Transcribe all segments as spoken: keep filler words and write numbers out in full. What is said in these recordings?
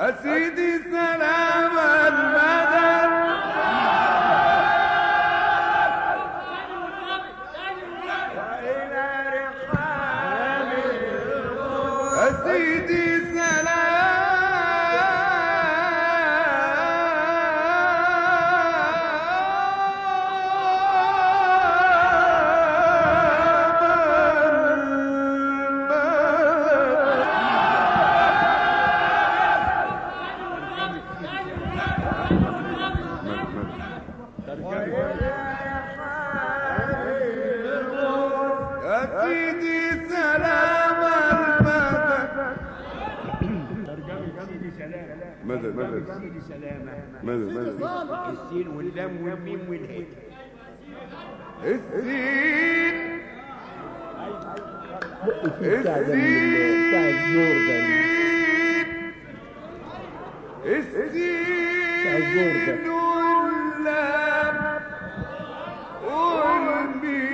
سيدي سلام المدد وإلى رحاب سيدي مدد مدد مدد مدد السين واللام والميم والهاء السين السين السين واللام والميم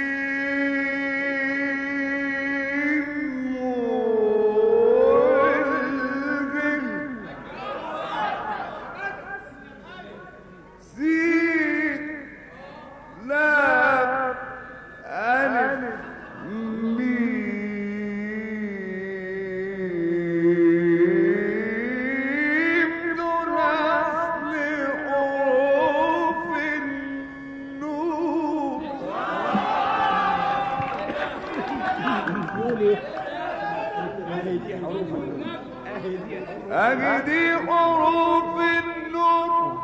أهدي حروف النور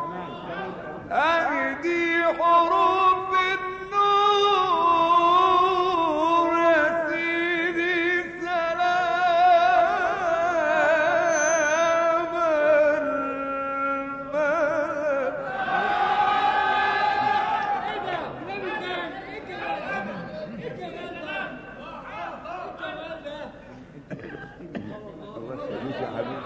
أهدي حروف النور يا سيدي سلام المدد الله يسلمك يا حبيبي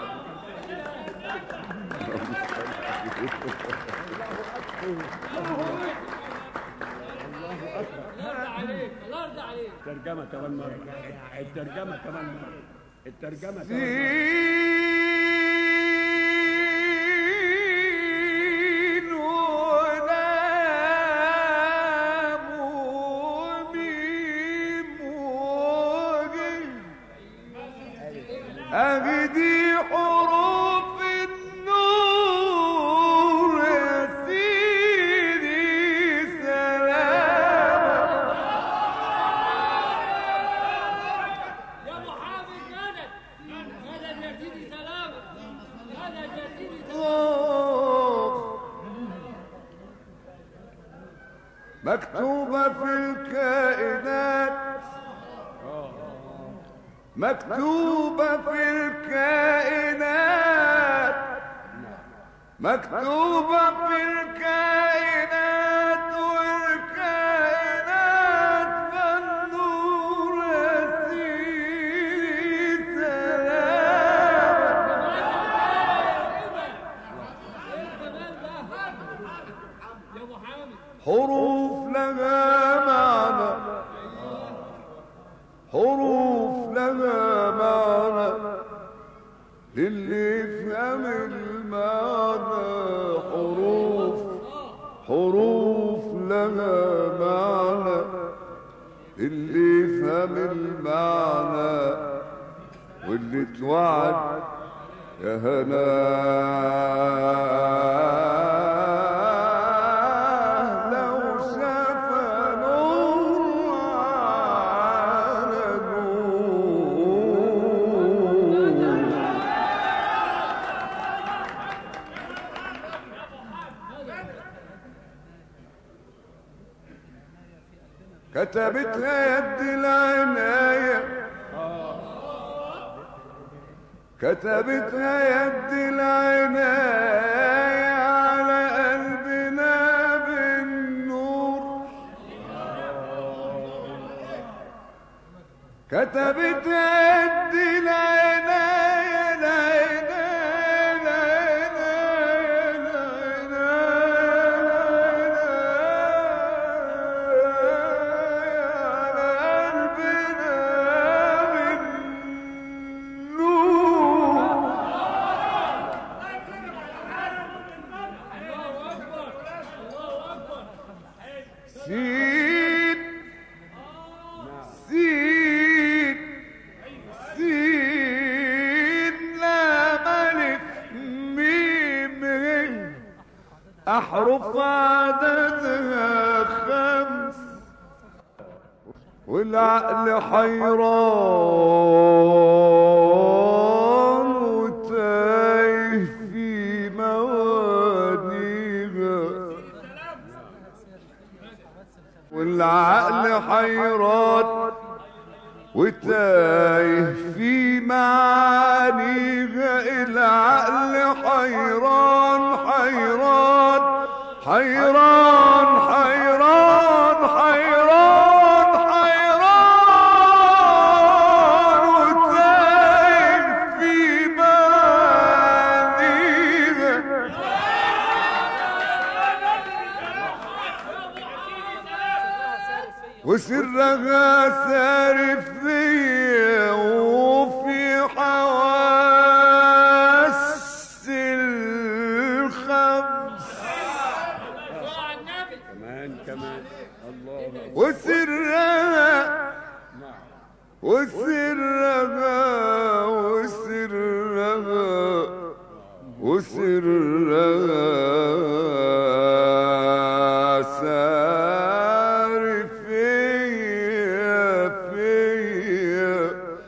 الله يرضى عليك. الترجمة كمان مرة. الترجمة كمان مرة. الترجمة كمان مرة. سين ولام وميم وجيم أهدي حروف النور يا سيدي سلام يا محافظ مدد مدد يا سيدي سلام مدد يا سيدي سلام. مكتوبة في الكائنات مكتوبة في الكائنات مكتوبة في الكائنات والكائنات فالنور يا سيدي سلام يا محامي حروف لها معنى حروف لها معنى للي يفهم المعنى حروف حروف لها معنى للي يفهم المعنى واللي توعد يا هنا كتبتها يد العناية كتبتها يد العناية على قلبنا بالنور كتبتها يد العناية سين سين سين لام ألف ميم ه أحرف عددها خمس والعقل حيران وتايه في موانيها والعقل حيران وتايه في معانيها العقل حيران حيران حيران حيران حيران حيران وتايه في معانيها وسرها سارف فيا وفي حواس الخمس كمان كمان الله وسرها وسرها وسرها وسرها سارف فيا فيا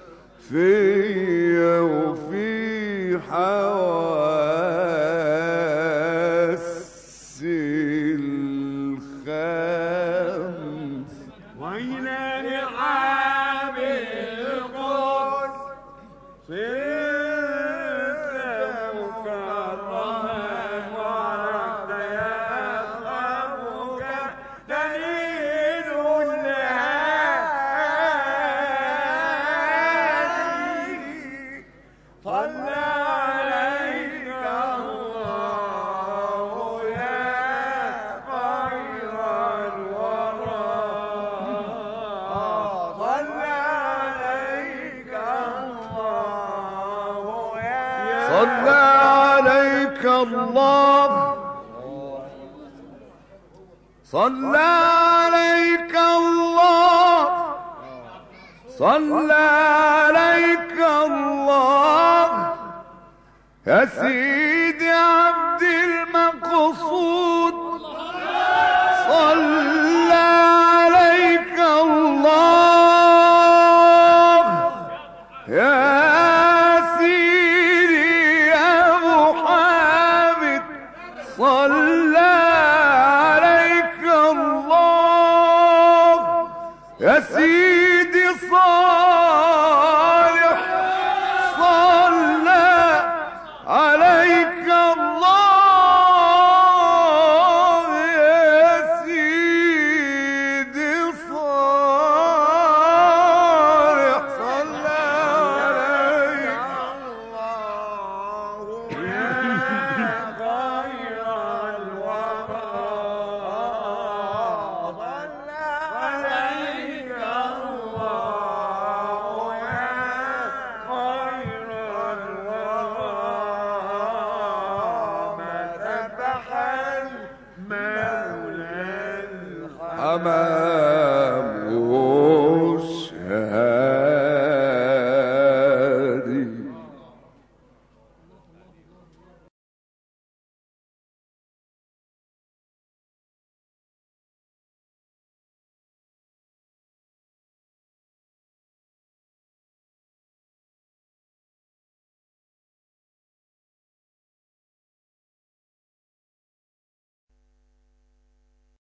فيا وفي حواس الخمس وإلى نعام القدس صرت مكرما وعرفت يخافك دليل الهادي صلى عليك الله يا خير الورى صلى عليك الله يا صلى عليك الله صلى عليك الله صلى عليك الله يا سيدي عبد المقصود صلى عليك الله يا سيدي يا أبو حامد صلى عليك الله يا سيدي صالح صلى عليك الله يا سيدي صالح صلى عليك الله يا خير الورى صلى عليك الله يا خير الورى ما سبح المولى الحمام أمامه